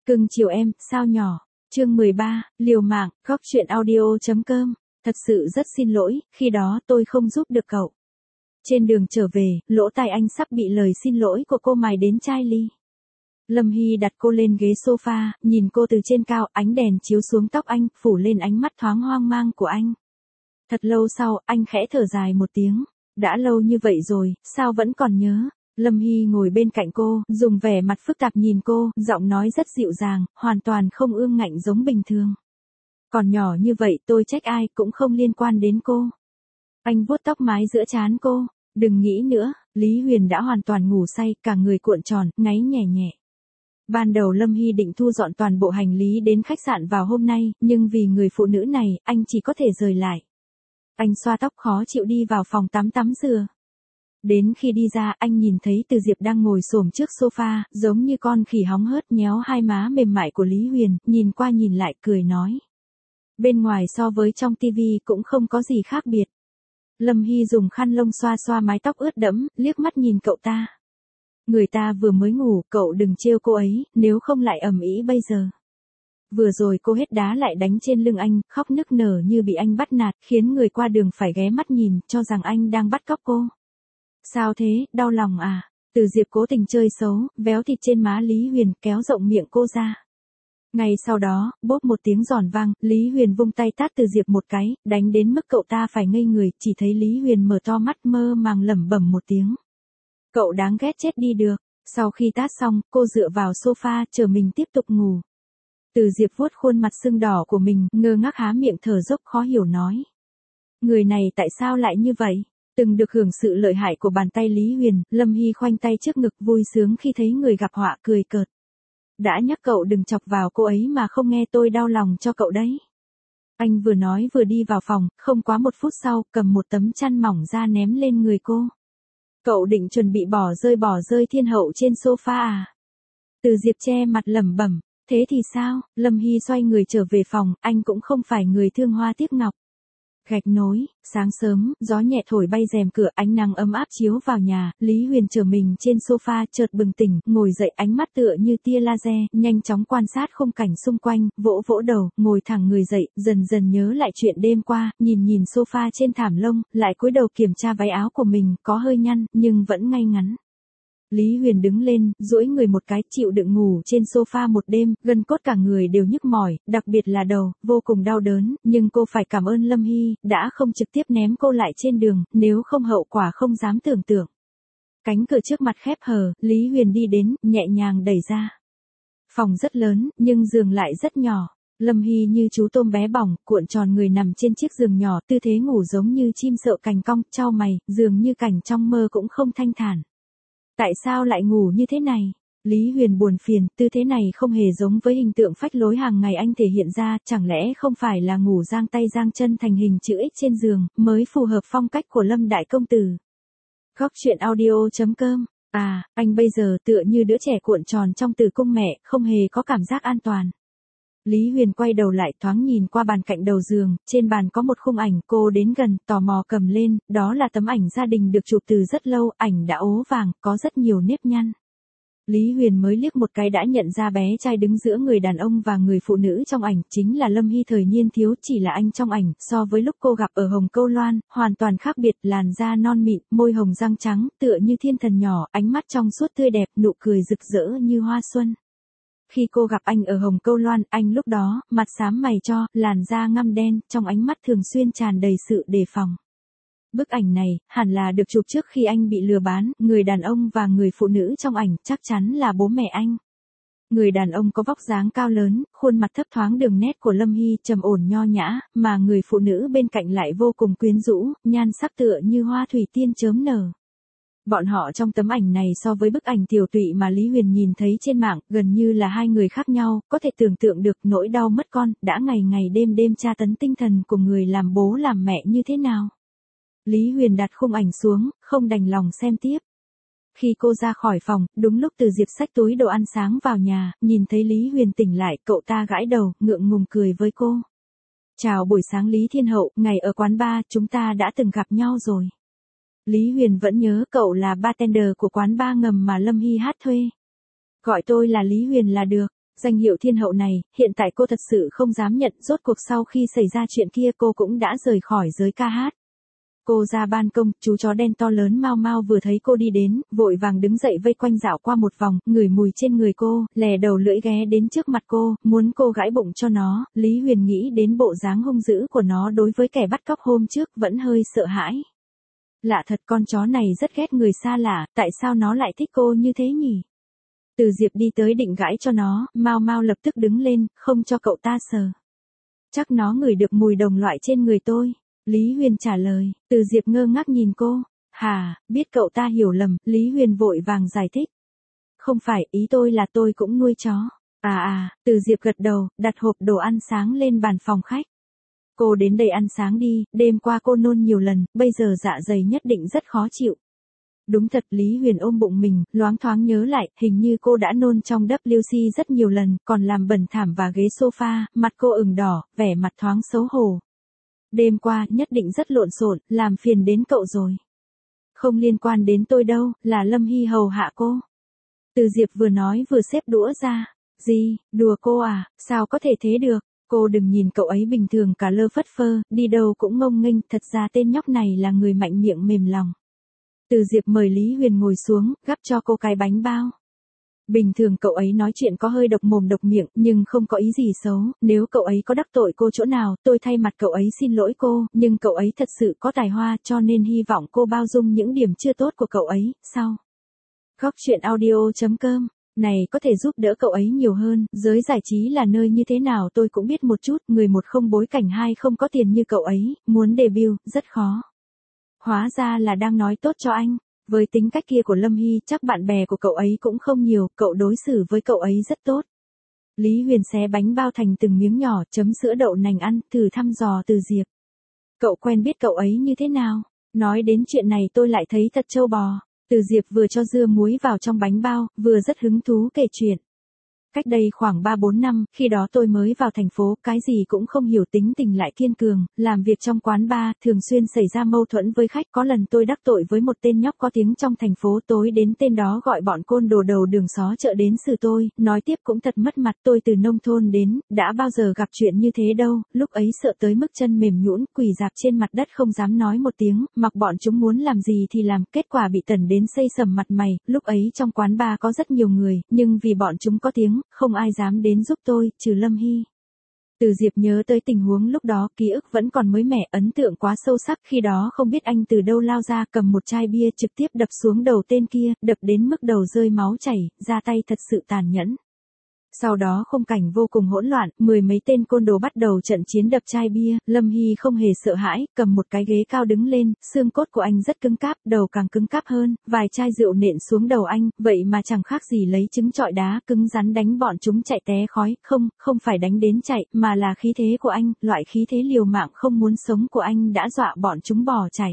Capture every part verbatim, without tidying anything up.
Cưng chiều em, sao nhỏ. Chương mười ba, liều mạng, góc truyện audio.com. Thật sự rất xin lỗi, khi đó tôi không giúp được cậu. Trên đường trở về, lỗ tai anh sắp bị lời xin lỗi của cô mài đến chai ly. Lâm Hy đặt cô lên ghế sofa, nhìn cô từ trên cao, ánh đèn chiếu xuống tóc anh, phủ lên ánh mắt thoáng hoang mang của anh. Thật lâu sau, anh khẽ thở dài một tiếng. Đã lâu như vậy rồi, sao vẫn còn nhớ? Lâm Hy ngồi bên cạnh cô, dùng vẻ mặt phức tạp nhìn cô, giọng nói rất dịu dàng, hoàn toàn không ương ngạnh giống bình thường. Còn nhỏ như vậy tôi trách ai cũng không liên quan đến cô. Anh vuốt tóc mái giữa trán cô, đừng nghĩ nữa, Lý Huyền đã hoàn toàn ngủ say, cả người cuộn tròn, ngáy nhẹ nhẹ. Ban đầu Lâm Hy định thu dọn toàn bộ hành lý đến khách sạn vào hôm nay, nhưng vì người phụ nữ này, anh chỉ có thể rời lại. Anh xoa tóc khó chịu đi vào phòng tắm tắm rửa. Đến khi đi ra, anh nhìn thấy Từ Diệp đang ngồi xổm trước sofa, giống như con khỉ hóng hớt nhéo hai má mềm mại của Lý Huyền, nhìn qua nhìn lại cười nói. Bên ngoài so với trong tivi cũng không có gì khác biệt. Lâm Hy dùng khăn lông xoa xoa mái tóc ướt đẫm, liếc mắt nhìn cậu ta. Người ta vừa mới ngủ, cậu đừng trêu cô ấy, nếu không lại ầm ĩ bây giờ. Vừa rồi cô hết đá lại đánh trên lưng anh, khóc nức nở như bị anh bắt nạt, khiến người qua đường phải ghé mắt nhìn, cho rằng anh đang bắt cóc cô. Sao thế, đau lòng à? Từ Diệp cố tình chơi xấu, véo thịt trên má Lý Huyền, kéo rộng miệng cô ra. Ngay sau đó, bốp một tiếng giòn vang, Lý Huyền vung tay tát Từ Diệp một cái, đánh đến mức cậu ta phải ngây người, chỉ thấy Lý Huyền mở to mắt mơ màng lẩm bẩm một tiếng. Cậu đáng ghét chết đi được. Sau khi tát xong, cô dựa vào sofa, chờ mình tiếp tục ngủ. Từ Diệp vuốt khuôn mặt sưng đỏ của mình, ngơ ngác há miệng thở dốc khó hiểu nói. Người này tại sao lại như vậy? Từng được hưởng sự lợi hại của bàn tay Lý Huyền, Lâm Hy khoanh tay trước ngực vui sướng khi thấy người gặp họa cười cợt. Đã nhắc cậu đừng chọc vào cô ấy mà không nghe tôi đau lòng cho cậu đấy. Anh vừa nói vừa đi vào phòng, không quá một phút sau, cầm một tấm chăn mỏng ra ném lên người cô. Cậu định chuẩn bị bỏ rơi bỏ rơi thiên hậu trên sofa à? Từ Diệp che mặt lẩm bẩm, thế thì sao? Lâm Hy xoay người trở về phòng, anh cũng không phải người thương hoa tiếc ngọc. Gạch nối, sáng sớm, gió nhẹ thổi bay rèm cửa, ánh nắng ấm áp chiếu vào nhà, Lý Huyền trở mình trên sofa, chợt bừng tỉnh, ngồi dậy, ánh mắt tựa như tia laser, nhanh chóng quan sát khung cảnh xung quanh, vỗ vỗ đầu, ngồi thẳng người dậy, dần dần nhớ lại chuyện đêm qua, nhìn nhìn sofa trên thảm lông, lại cúi đầu kiểm tra váy áo của mình, có hơi nhăn, nhưng vẫn ngay ngắn. Lý Huyền đứng lên, duỗi người một cái, chịu đựng ngủ trên sofa một đêm, gân cốt cả người đều nhức mỏi, đặc biệt là đầu, vô cùng đau đớn, nhưng cô phải cảm ơn Lâm Hy, đã không trực tiếp ném cô lại trên đường, nếu không hậu quả không dám tưởng tượng. Cánh cửa trước mặt khép hờ, Lý Huyền đi đến, nhẹ nhàng đẩy ra. Phòng rất lớn, nhưng giường lại rất nhỏ. Lâm Hy như chú tôm bé bỏng, cuộn tròn người nằm trên chiếc giường nhỏ, tư thế ngủ giống như chim sợ cành cong, chau mày, dường như cảnh trong mơ cũng không thanh thản. Tại sao lại ngủ như thế này? Lý Huyền buồn phiền, tư thế này không hề giống với hình tượng phách lối hàng ngày anh thể hiện ra, chẳng lẽ không phải là ngủ giang tay giang chân thành hình chữ X trên giường, mới phù hợp phong cách của Lâm Đại Công Tử. Góc truyện audio.com. À, anh bây giờ tựa như đứa trẻ cuộn tròn trong tử cung mẹ, không hề có cảm giác an toàn. Lý Huyền quay đầu lại thoáng nhìn qua bàn cạnh đầu giường, trên bàn có một khung ảnh, cô đến gần, tò mò cầm lên, đó là tấm ảnh gia đình được chụp từ rất lâu, ảnh đã ố vàng, có rất nhiều nếp nhăn. Lý Huyền mới liếc một cái đã nhận ra bé trai đứng giữa người đàn ông và người phụ nữ trong ảnh, chính là Lâm Hy thời niên thiếu, chỉ là anh trong ảnh, so với lúc cô gặp ở Hồng Câu Loan, hoàn toàn khác biệt, làn da non mịn, môi hồng răng trắng, tựa như thiên thần nhỏ, ánh mắt trong suốt tươi đẹp, nụ cười rực rỡ như hoa xuân. Khi cô gặp anh ở Hồng Câu Loan, anh lúc đó, mặt xám mày cho, làn da ngăm đen, trong ánh mắt thường xuyên tràn đầy sự đề phòng. Bức ảnh này, hẳn là được chụp trước khi anh bị lừa bán, người đàn ông và người phụ nữ trong ảnh chắc chắn là bố mẹ anh. Người đàn ông có vóc dáng cao lớn, khuôn mặt thấp thoáng đường nét của Lâm Hy trầm ổn nho nhã, mà người phụ nữ bên cạnh lại vô cùng quyến rũ, nhan sắc tựa như hoa thủy tiên chớm nở. Bọn họ trong tấm ảnh này so với bức ảnh tiều tụy mà Lý Huyền nhìn thấy trên mạng, gần như là hai người khác nhau, có thể tưởng tượng được nỗi đau mất con, đã ngày ngày đêm đêm tra tấn tinh thần của người làm bố làm mẹ như thế nào. Lý Huyền đặt khung ảnh xuống, không đành lòng xem tiếp. Khi cô ra khỏi phòng, đúng lúc Từ Diệp xách túi đồ ăn sáng vào nhà, nhìn thấy Lý Huyền tỉnh lại, cậu ta gãi đầu, ngượng ngùng cười với cô. Chào buổi sáng Lý Thiên Hậu, ngày ở quán bar, chúng ta đã từng gặp nhau rồi. Lý Huyền vẫn nhớ cậu là bartender của quán bar ngầm mà Lâm Hy hát thuê. Gọi tôi là Lý Huyền là được. Danh hiệu thiên hậu này, hiện tại cô thật sự không dám nhận, rốt cuộc sau khi xảy ra chuyện kia cô cũng đã rời khỏi giới ca hát. Cô ra ban công, chú chó đen to lớn Mau Mau vừa thấy cô đi đến, vội vàng đứng dậy vây quanh dạo qua một vòng, ngửi mùi trên người cô, lè đầu lưỡi ghé đến trước mặt cô, muốn cô gãi bụng cho nó. Lý Huyền nghĩ đến bộ dáng hung dữ của nó đối với kẻ bắt cóc hôm trước, vẫn hơi sợ hãi. Lạ thật, con chó này rất ghét người xa lạ, tại sao nó lại thích cô như thế nhỉ? Từ Diệp đi tới định gãi cho nó, Mau Mau lập tức đứng lên, không cho cậu ta sờ. Chắc nó ngửi được mùi đồng loại trên người tôi. Lý Huyền trả lời. Từ Diệp ngơ ngác nhìn cô. Hà, biết cậu ta hiểu lầm, Lý Huyền vội vàng giải thích. Không phải, ý tôi là tôi cũng nuôi chó. À à, Từ Diệp gật đầu, đặt hộp đồ ăn sáng lên bàn phòng khách. Cô đến đây ăn sáng đi, đêm qua cô nôn nhiều lần, bây giờ dạ dày nhất định rất khó chịu. Đúng thật, Lý Huyền ôm bụng mình, loáng thoáng nhớ lại, hình như cô đã nôn trong vê kép xê rất nhiều lần, còn làm bẩn thảm và ghế sofa, mặt cô ửng đỏ, vẻ mặt thoáng xấu hổ. Đêm qua, nhất định rất lộn xộn, làm phiền đến cậu rồi. Không liên quan đến tôi đâu, là Lâm Hy hầu hạ cô. Từ Diệp vừa nói vừa xếp đũa ra. Gì, đùa cô à, sao có thể thế được? Cô đừng nhìn cậu ấy bình thường cả lơ phất phơ, đi đâu cũng ngông nghênh, thật ra tên nhóc này là người mạnh miệng mềm lòng. Từ Diệp mời Lý Huyền ngồi xuống, gắp cho cô cái bánh bao. Bình thường cậu ấy nói chuyện có hơi độc mồm độc miệng, nhưng không có ý gì xấu, nếu cậu ấy có đắc tội cô chỗ nào, tôi thay mặt cậu ấy xin lỗi cô, nhưng cậu ấy thật sự có tài hoa, cho nên hy vọng cô bao dung những điểm chưa tốt của cậu ấy, sau. Góc chuyện audio chấm com, này có thể giúp đỡ cậu ấy nhiều hơn, giới giải trí là nơi như thế nào tôi cũng biết một chút, người một không bối cảnh hai không có tiền như cậu ấy, muốn debut, rất khó. Hóa ra là đang nói tốt cho anh. Với tính cách kia của Lâm Hy, chắc bạn bè của cậu ấy cũng không nhiều, cậu đối xử với cậu ấy rất tốt. Lý Huyền xé bánh bao thành từng miếng nhỏ, chấm sữa đậu nành ăn, thử thăm dò Từ Diệp. Cậu quen biết cậu ấy như thế nào? Nói đến chuyện này tôi lại thấy thật trâu bò. Từ Diệp vừa cho dưa muối vào trong bánh bao, vừa rất hứng thú kể chuyện. Cách đây khoảng ba bốn năm, khi đó tôi mới vào thành phố, cái gì cũng không hiểu, tính tình lại kiên cường, làm việc trong quán bar, thường xuyên xảy ra mâu thuẫn với khách. Có lần tôi đắc tội với một tên nhóc có tiếng trong thành phố, tối đến tên đó gọi bọn côn đồ đầu đường xó chợ đến xử tôi, nói tiếp cũng thật mất mặt, tôi từ nông thôn đến, đã bao giờ gặp chuyện như thế đâu, lúc ấy sợ tới mức chân mềm nhũn, quỳ rạp trên mặt đất không dám nói một tiếng, mặc bọn chúng muốn làm gì thì làm, kết quả bị tẩn đến xây sầm mặt mày. Lúc ấy trong quán bar có rất nhiều người, nhưng vì bọn chúng có tiếng, không ai dám đến giúp tôi, trừ Lâm Hy. Từ Diệp nhớ tới tình huống lúc đó, ký ức vẫn còn mới mẻ, ấn tượng quá sâu sắc, khi đó không biết anh từ đâu lao ra, cầm một chai bia trực tiếp đập xuống đầu tên kia, đập đến mức đầu rơi máu chảy, ra tay thật sự tàn nhẫn. Sau đó khung cảnh vô cùng hỗn loạn, mười mấy tên côn đồ bắt đầu trận chiến đập chai bia, Lâm Hy không hề sợ hãi, cầm một cái ghế cao đứng lên, xương cốt của anh rất cứng cáp, đầu càng cứng cáp hơn, vài chai rượu nện xuống đầu anh, vậy mà chẳng khác gì lấy trứng trọi đá, cứng rắn đánh bọn chúng chạy té khói, không, không phải đánh đến chạy, mà là khí thế của anh, loại khí thế liều mạng không muốn sống của anh đã dọa bọn chúng bỏ chạy.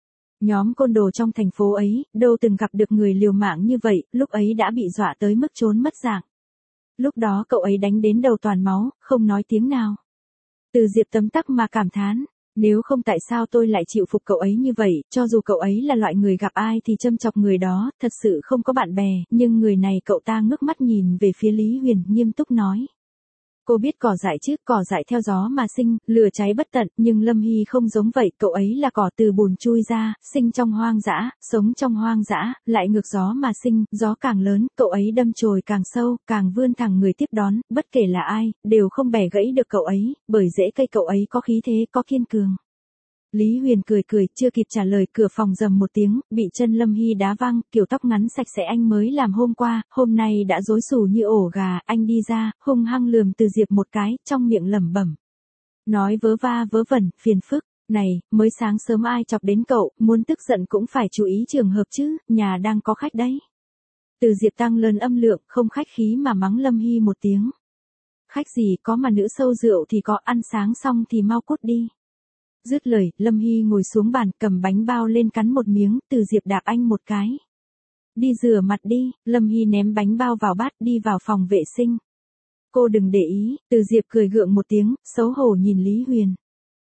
Nhóm côn đồ trong thành phố ấy, đâu từng gặp được người liều mạng như vậy, lúc ấy đã bị dọa tới mức trốn mất dạng. Lúc đó cậu ấy đánh đến đầu toàn máu, không nói tiếng nào. Từ Diệp tấm tắc mà cảm thán, nếu không tại sao tôi lại chịu phục cậu ấy như vậy, cho dù cậu ấy là loại người gặp ai thì châm chọc người đó, thật sự không có bạn bè, nhưng người này. Cậu ta ngước mắt nhìn về phía Lý Huyền, nghiêm túc nói. Cô biết cỏ dại chứ, cỏ dại theo gió mà sinh, lửa cháy bất tận, nhưng Lâm Hy không giống vậy, cậu ấy là cỏ từ bùn chui ra, sinh trong hoang dã, sống trong hoang dã, lại ngược gió mà sinh, gió càng lớn, cậu ấy đâm chồi càng sâu, càng vươn thẳng người tiếp đón, bất kể là ai, đều không bẻ gãy được cậu ấy, bởi rễ cây cậu ấy có khí thế, có kiên cường. Lý Huyền cười cười, chưa kịp trả lời, cửa phòng rầm một tiếng, bị chân Lâm Hy đá văng, kiểu tóc ngắn sạch sẽ anh mới làm hôm qua, hôm nay đã rối xù như ổ gà, anh đi ra, hung hăng lườm Từ Diệp một cái, trong miệng lẩm bẩm. Nói vớ va vớ vẩn, phiền phức, này, mới sáng sớm ai chọc đến cậu, muốn tức giận cũng phải chú ý trường hợp chứ, nhà đang có khách đấy. Từ Diệp tăng lên âm lượng, không khách khí mà mắng Lâm Hy một tiếng. Khách gì có mà nữ sâu rượu thì có, ăn sáng xong thì mau cút đi. Dứt lời, Lâm Hy ngồi xuống bàn, cầm bánh bao lên cắn một miếng, Từ Diệp đạp anh một cái. Đi rửa mặt đi, Lâm Hy ném bánh bao vào bát, đi vào phòng vệ sinh. Cô đừng để ý, Từ Diệp cười gượng một tiếng, xấu hổ nhìn Lý Huyền.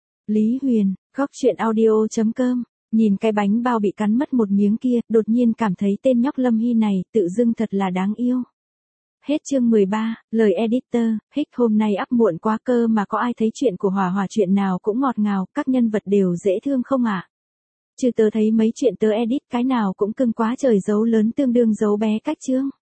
Lý Huyền, góc chuyện audio chấm com, nhìn cái bánh bao bị cắn mất một miếng kia, đột nhiên cảm thấy tên nhóc Lâm Hy này, tự dưng thật là đáng yêu. Hết chương mười ba, lời editor, hích hôm nay up muộn quá cơ mà có ai thấy chuyện của Hòa Hòa chuyện nào cũng ngọt ngào, các nhân vật đều dễ thương không ạ? À? Chứ tớ thấy mấy chuyện tớ edit cái nào cũng cưng quá trời, dấu lớn tương đương dấu bé cách chương.